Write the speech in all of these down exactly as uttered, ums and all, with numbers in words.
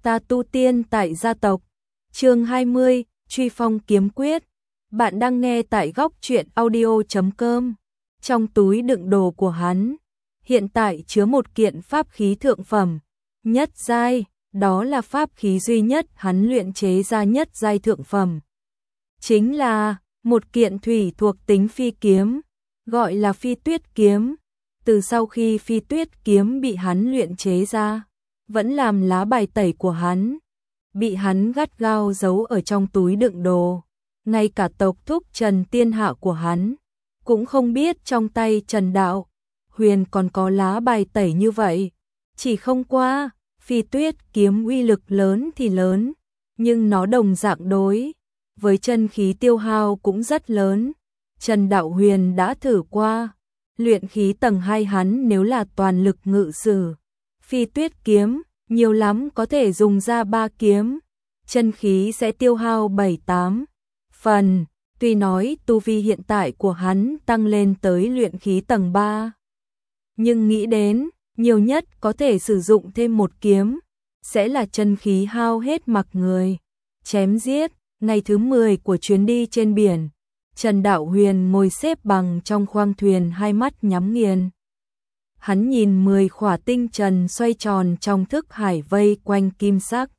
Ta tu tiên tại gia tộc. Chương hai mươi, Truy phong kiếm quyết. Bạn đang nghe tại góc truyện audio chấm com. Trong túi đựng đồ của hắn, hiện tại chứa một kiện pháp khí thượng phẩm, nhất giai, đó là pháp khí duy nhất hắn luyện chế ra nhất giai thượng phẩm. Chính là một kiện thủy thuộc tính phi kiếm, gọi là Phi Tuyết kiếm. Từ sau khi Phi Tuyết kiếm bị hắn luyện chế ra, vẫn làm lá bài tẩy của hắn, bị hắn gắt gao giấu ở trong túi đựng đồ. Ngay cả tộc thúc Trần Tiên Hạ của hắn cũng không biết trong tay Trần Đạo Huyền còn có lá bài tẩy như vậy. Chỉ không qua, Phi Tuyết kiếm uy lực lớn thì lớn, nhưng nó đồng dạng đối với chân khí tiêu hao cũng rất lớn. Trần Đạo Huyền đã thử qua, luyện khí tầng hai hắn nếu là toàn lực ngự sử Phi Tuyết kiếm, nhiều lắm có thể dùng ra ba kiếm, chân khí sẽ tiêu hao bảy tám phần. Tuy nói tu vi hiện tại của hắn tăng lên tới luyện khí tầng ba, nhưng nghĩ đến nhiều nhất có thể sử dụng thêm một kiếm, sẽ là chân khí hao hết mặc người. Chém giết, ngày thứ mười của chuyến đi trên biển, Trần Đạo Huyền ngồi xếp bằng trong khoang thuyền, hai mắt nhắm nghiền. Hắn nhìn mười khỏa tinh trần xoay tròn trong thức hải vây quanh kim sắc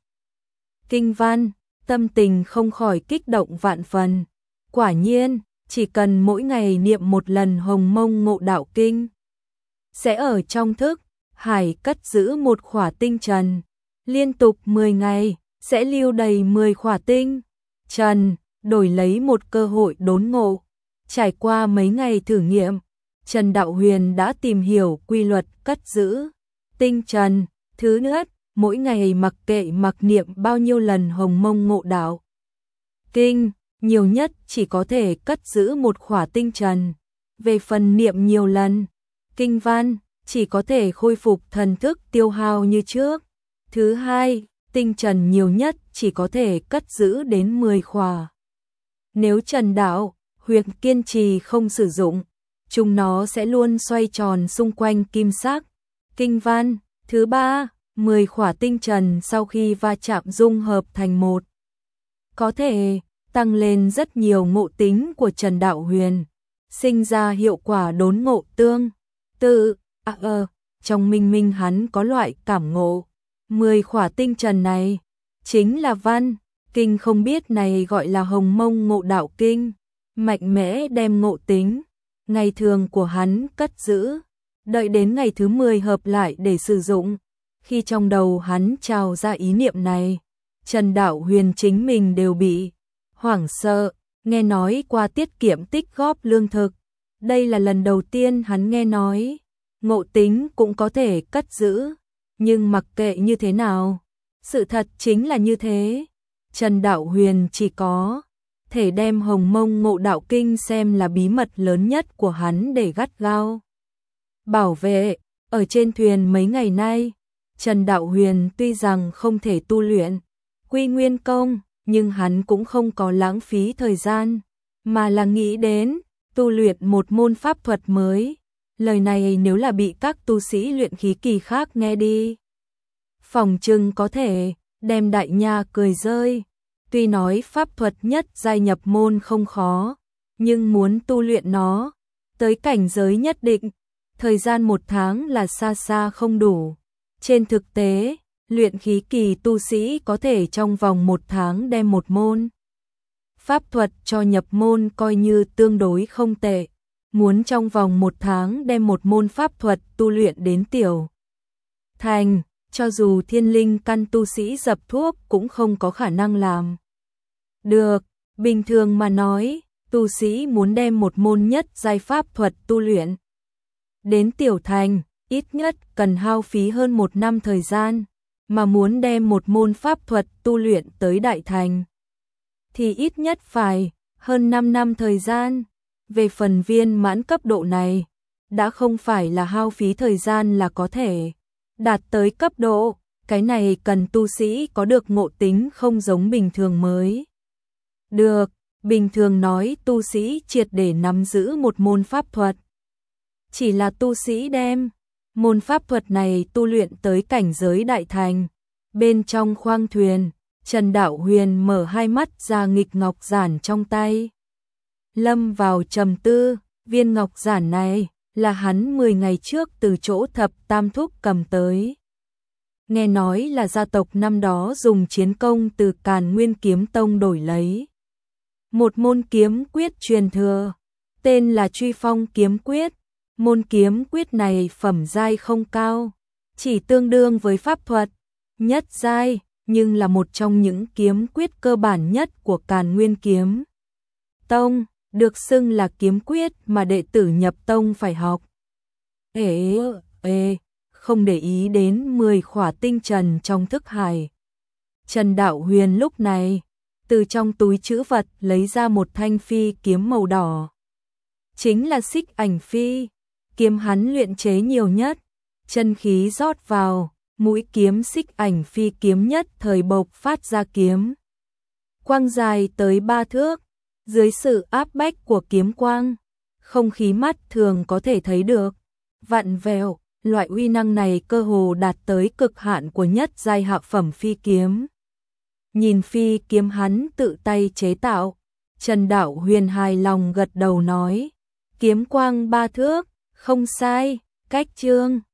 kinh văn, tâm tình không khỏi kích động vạn phần. Quả nhiên, chỉ cần mỗi ngày niệm một lần Hồng Mông Ngộ Đạo Kinh, sẽ ở trong thức hải cất giữ một khỏa tinh trần. Liên tục mười ngày, sẽ lưu đầy mười khỏa tinh trần, đổi lấy một cơ hội đốn ngộ. Trải qua mấy ngày thử nghiệm, Trần Đạo Huyền đã tìm hiểu quy luật cất giữ tinh trần. Thứ nhất, mỗi ngày mặc kệ mặc niệm bao nhiêu lần Hồng Mông Ngộ Đạo Kinh, nhiều nhất chỉ có thể cất giữ một khỏa tinh trần. Về phần niệm nhiều lần kinh văn, chỉ có thể khôi phục thần thức tiêu hao như trước. Thứ hai, tinh trần nhiều nhất chỉ có thể cất giữ đến mười khỏa. Nếu Trần Đạo Huyền kiên trì không sử dụng, chúng nó sẽ luôn xoay tròn xung quanh kim sắc kinh văn. Thứ ba, mười khỏa tinh trần sau khi va chạm dung hợp thành một, có thể tăng lên rất nhiều ngộ tính của Trần Đạo Huyền, sinh ra hiệu quả đốn ngộ tương tự. À, ờ, trong minh minh hắn có loại cảm ngộ, mười khỏa tinh trần này chính là văn kinh không biết này gọi là Hồng Mông Ngộ Đạo Kinh, mạnh mẽ đem ngộ tính ngày thường của hắn cất giữ, đợi đến ngày thứ mười hợp lại để sử dụng. Khi trong đầu hắn trào ra ý niệm này, Trần Đạo Huyền chính mình đều bị hoảng sợ. Nghe nói qua tiết kiệm tích góp lương thực, đây là lần đầu tiên hắn nghe nói ngộ tính cũng có thể cất giữ. Nhưng mặc kệ như thế nào, sự thật chính là như thế. Trần Đạo Huyền chỉ có thể đem Hồng Mông Ngộ Đạo Kinh xem là bí mật lớn nhất của hắn để gắt gao bảo vệ. Ở trên thuyền mấy ngày nay, Trần Đạo Huyền tuy rằng không thể tu luyện Quy Nguyên Công, nhưng hắn cũng không có lãng phí thời gian, mà là nghĩ đến tu luyện một môn pháp thuật mới. Lời này nếu là bị các tu sĩ luyện khí kỳ khác nghe đi, phòng trừng có thể đem đại nha cười rơi. Tuy nói pháp thuật nhất giai nhập môn không khó, nhưng muốn tu luyện nó tới cảnh giới nhất định, thời gian một tháng là xa xa không đủ. Trên thực tế, luyện khí kỳ tu sĩ có thể trong vòng một tháng đem một môn pháp thuật cho nhập môn coi như tương đối không tệ. Muốn trong vòng một tháng đem một môn pháp thuật tu luyện đến tiểu thành, cho dù thiên linh căn tu sĩ dập thuốc cũng không có khả năng làm được. Bình thường mà nói, tu sĩ muốn đem một môn nhất giai pháp thuật tu luyện đến tiểu thành, ít nhất cần hao phí hơn một năm thời gian, mà muốn đem một môn pháp thuật tu luyện tới đại thành, thì ít nhất phải hơn năm năm thời gian. Về phần viên mãn cấp độ này, đã không phải là hao phí thời gian là có thể đạt tới cấp độ, cái này cần tu sĩ có được ngộ tính không giống bình thường mới được. Bình thường nói tu sĩ triệt để nắm giữ một môn pháp thuật, chỉ là tu sĩ đem môn pháp thuật này tu luyện tới cảnh giới đại thành, Bên trong khoang thuyền, Trần Đạo Huyền mở hai mắt ra nghịch ngọc giản trong tay. Lâm vào trầm tư, viên ngọc giản này là hắn mười ngày trước từ chỗ Thập Tam Thúc cầm tới. Nghe nói là gia tộc năm đó dùng chiến công từ Càn Nguyên Kiếm Tông đổi lấy. Một môn kiếm quyết truyền thừa, tên là Truy Phong Kiếm Quyết. Môn kiếm quyết này phẩm giai không cao, chỉ tương đương với pháp thuật nhất giai, nhưng là một trong những kiếm quyết cơ bản nhất của Càn Nguyên Kiếm Tông, được xưng là kiếm quyết mà đệ tử nhập tông phải học. Ê, ê, không để ý đến mười khỏa tinh trần trong thức hải. Trần Đạo Huyền lúc này, từ trong túi trữ vật lấy ra một thanh phi kiếm màu đỏ. Chính là Xích Ảnh Phi, kiếm hắn luyện chế nhiều nhất, chân khí rót vào, mũi kiếm Xích Ảnh Phi kiếm nhất thời bộc phát ra kiếm quang dài tới ba thước, dưới sự áp bách của kiếm quang, không khí mắt thường có thể thấy được vặn vẹo, loại uy năng này cơ hồ đạt tới cực hạn của nhất giai hạ phẩm phi kiếm. Nhìn phi kiếm hắn tự tay chế tạo, Trần Đạo Huyền hài lòng gật đầu nói, kiếm quang ba thước, không sai, cách chương